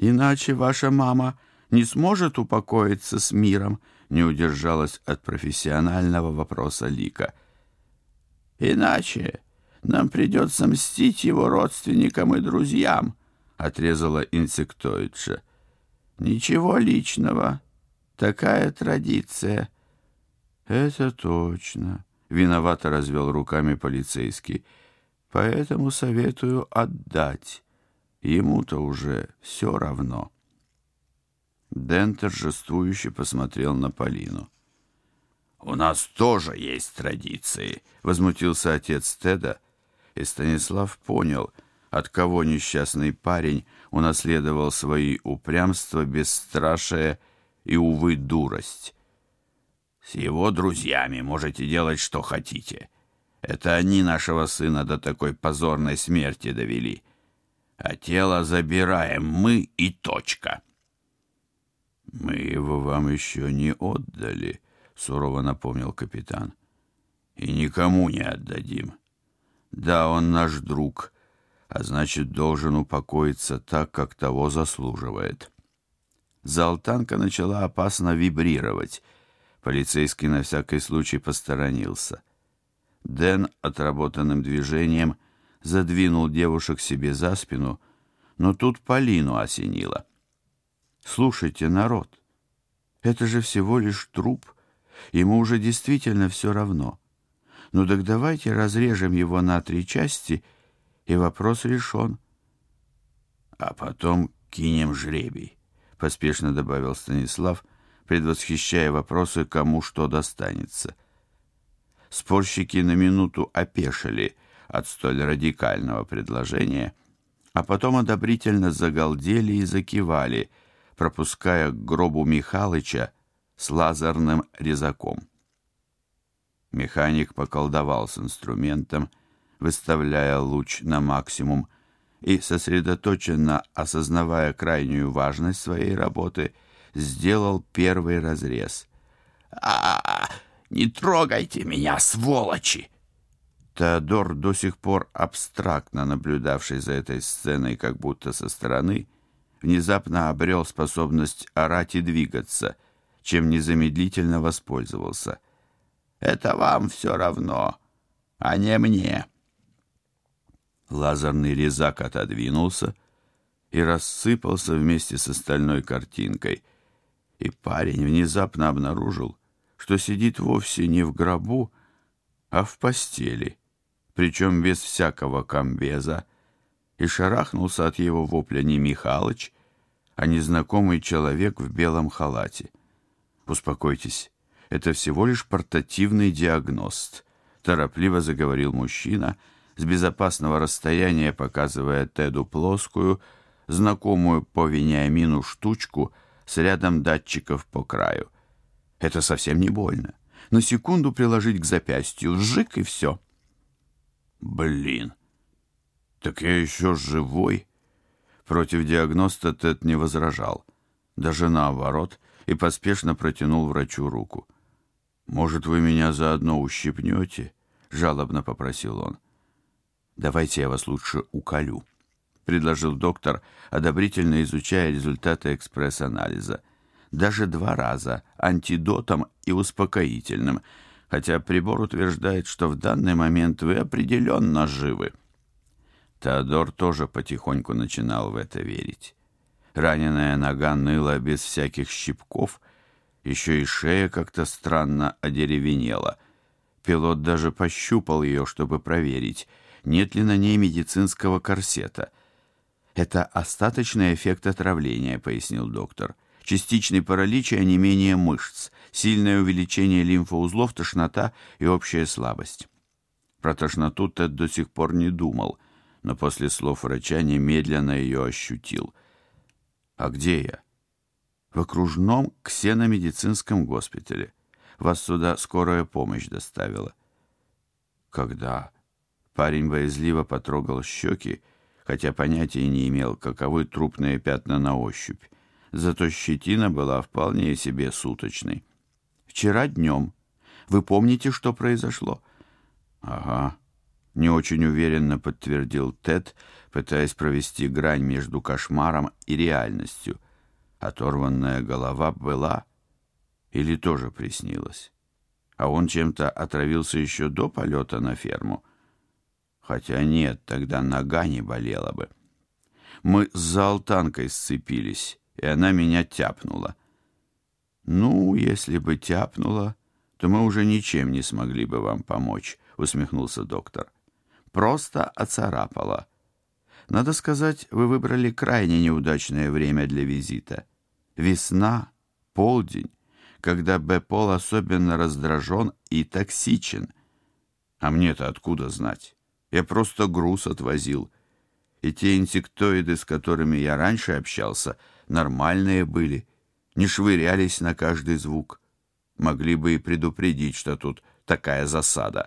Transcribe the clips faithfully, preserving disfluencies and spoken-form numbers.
Иначе ваша мама не сможет упокоиться с миром, не удержалась от профессионального вопроса Лика. Иначе нам придется мстить его родственникам и друзьям, отрезала инсектоидша. Ничего личного. Такая традиция. Это точно, виновато развел руками полицейский. Поэтому советую отдать. Ему-то уже все равно. Дэн торжествующе посмотрел на Полину. «У нас тоже есть традиции», — возмутился отец Теда, и Станислав понял, от кого несчастный парень унаследовал свои упрямство, бесстрашие и, увы, дурость. «С его друзьями можете делать, что хотите. Это они нашего сына до такой позорной смерти довели. А тело забираем мы и точка». «Мы его вам еще не отдали», — сурово напомнил капитан. «И никому не отдадим. Да, он наш друг, а значит, должен упокоиться так, как того заслуживает». Золтанка начала опасно вибрировать. Полицейский на всякий случай посторонился. Дэн отработанным движением задвинул девушек себе за спину, но тут Полину осенило. «Слушайте, народ, это же всего лишь труп, ему уже действительно все равно. Ну так давайте разрежем его на три части, и вопрос решен». «А потом кинем жребий», — поспешно добавил Станислав, предвосхищая вопросы, кому что достанется. Спорщики на минуту опешили от столь радикального предложения, а потом одобрительно загалдели и закивали, пропуская к гробу Михалыча с лазерным резаком. Механик поколдовал с инструментом, выставляя луч на максимум, и, сосредоточенно осознавая крайнюю важность своей работы, сделал первый разрез. «А-а-а! Не трогайте меня, сволочи!» Теодор, до сих пор абстрактно наблюдавший за этой сценой как будто со стороны, внезапно обрел способность орать и двигаться, чем незамедлительно воспользовался. «Это вам все равно, а не мне». Лазерный резак отодвинулся и рассыпался вместе с остальной картинкой, и парень внезапно обнаружил, что сидит вовсе не в гробу, а в постели, причем без всякого комбеза, и шарахнулся от его вопля не Михалыч, а незнакомый человек в белом халате. «Успокойтесь, это всего лишь портативный диагност», — торопливо заговорил мужчина, с безопасного расстояния показывая Теду плоскую, знакомую по Вениамину штучку с рядом датчиков по краю. «Это совсем не больно. На секунду приложить к запястью, вжик и все». «Блин, так я еще живой?» Против диагноста Тед не возражал, даже наоборот, и поспешно протянул врачу руку. «Может, вы меня заодно ущипнете?» — жалобно попросил он. «Давайте я вас лучше уколю», — предложил доктор, одобрительно изучая результаты экспресс-анализа. «Даже два раза, антидотом и успокоительным, хотя прибор утверждает, что в данный момент вы определенно живы». Теодор тоже потихоньку начинал в это верить. Раненая нога ныла без всяких щипков, еще и шея как-то странно одеревенела. Пилот даже пощупал ее, чтобы проверить, нет ли на ней медицинского корсета. «Это остаточный эффект отравления», — пояснил доктор. «Частичный паралич и онемение мышц, сильное увеличение лимфоузлов, тошнота и общая слабость». Про тошноту Тед до сих пор не думал, но после слов врача немедленно ее ощутил. «А где я?» «В окружном ксеномедицинском госпитале. Вас сюда скорая помощь доставила». «Когда?» Парень боязливо потрогал щеки, хотя понятия не имел, каковы трупные пятна на ощупь. Зато щетина была вполне себе суточной. «Вчера днем. Вы помните, что произошло?» «Ага. Не очень уверенно подтвердил Тед, пытаясь провести грань между кошмаром и реальностью. Оторванная голова была или тоже приснилась? А он чем-то отравился еще до полета на ферму? Хотя нет, тогда нога не болела бы. Мы с Золтанкой сцепились, и она меня тяпнула. Ну, если бы тяпнула, то мы уже ничем не смогли бы вам помочь, усмехнулся доктор. Просто оцарапала. Надо сказать, вы выбрали крайне неудачное время для визита. Весна, полдень, когда Б-пол особенно раздражен и токсичен. А мне-то откуда знать? Я просто груз отвозил. И те инсектоиды, с которыми я раньше общался, нормальные были, не швырялись на каждый звук. Могли бы и предупредить, что тут такая засада.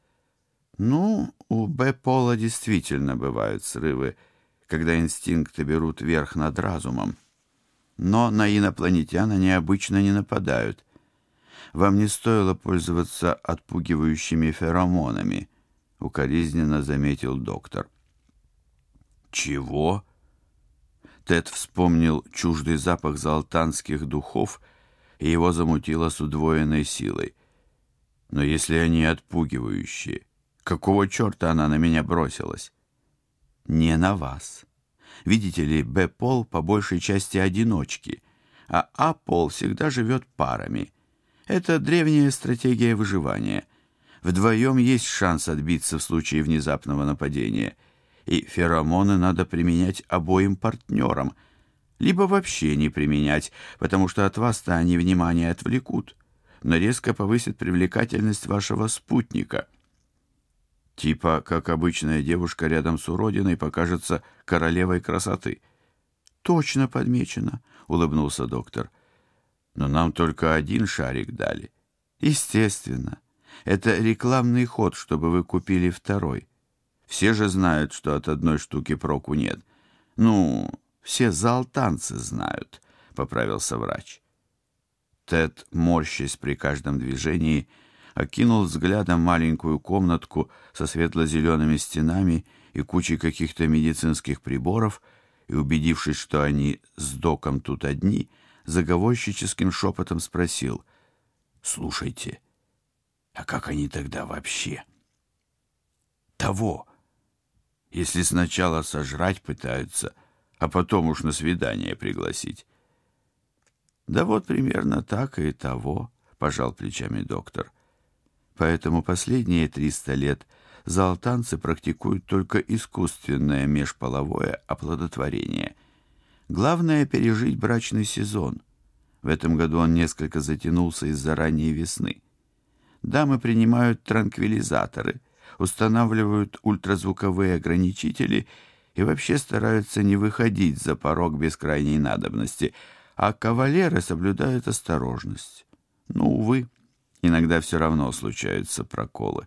Ну, у Б-пола действительно бывают срывы, когда инстинкты берут верх над разумом. Но на инопланетян они обычно не нападают. Вам не стоило пользоваться отпугивающими феромонами, укоризненно заметил доктор. Чего? Тед вспомнил чуждый запах золтанских духов, и его замутило с удвоенной силой. Но если они отпугивающие, какого черта она на меня бросилась? Не на вас. Видите ли, Б-пол по большей части одиночки, а А-пол всегда живет парами. Это древняя стратегия выживания. Вдвоем есть шанс отбиться в случае внезапного нападения, и феромоны надо применять обоим партнерам, либо вообще не применять, потому что от вас-то они внимание отвлекут, но резко повысит привлекательность вашего спутника. Типа, как обычная девушка рядом с уродиной покажется королевой красоты. Точно подмечено, улыбнулся доктор. Но нам только один шарик дали. Естественно. Это рекламный ход, чтобы вы купили второй. Все же знают, что от одной штуки проку нет. Ну, все золтанцы знают, поправился врач. Тед, морщась при каждом движении, окинул взглядом маленькую комнатку со светло-зелеными стенами и кучей каких-то медицинских приборов, и, убедившись, что они с доком тут одни, заговорщическим шепотом спросил: «Слушайте, а как они тогда вообще?» «Того, если сначала сожрать пытаются, а потом уж на свидание пригласить». «Да вот примерно так и того», — пожал плечами доктор. «Поэтому последние триста лет золтанцы практикуют только искусственное межполовое оплодотворение. Главное — пережить брачный сезон. В этом году он несколько затянулся из-за ранней весны. Дамы принимают транквилизаторы, устанавливают ультразвуковые ограничители и вообще стараются не выходить за порог без крайней надобности, а кавалеры соблюдают осторожность. Но, увы, иногда все равно случаются проколы».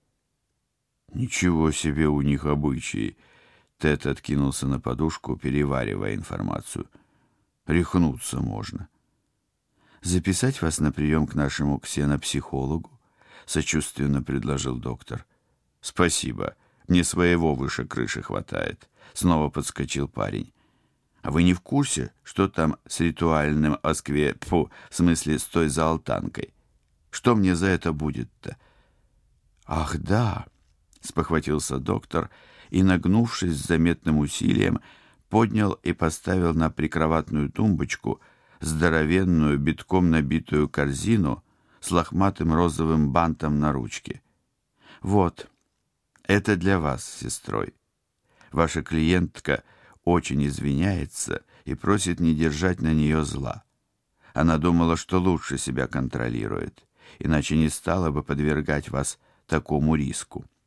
«Ничего себе у них обычаи!» Тед откинулся на подушку, переваривая информацию. «Рехнуться можно». «Записать вас на прием к нашему ксенопсихологу?» — сочувственно предложил доктор. «Спасибо, мне своего выше крыши хватает», — снова подскочил парень. «А вы не в курсе, что там с ритуальным оскве... Фу, в смысле, с той золтанкой? Что мне за это будет-то?» «Ах, да!» — спохватился доктор и, нагнувшись с заметным усилием, поднял и поставил на прикроватную тумбочку здоровенную, битком набитую корзину с лохматым розовым бантом на ручке. «Вот, это для вас с сестрой. Ваша клиентка очень извиняется и просит не держать на нее зла. Она думала, что лучше себя контролирует, иначе не стала бы подвергать вас такому риску».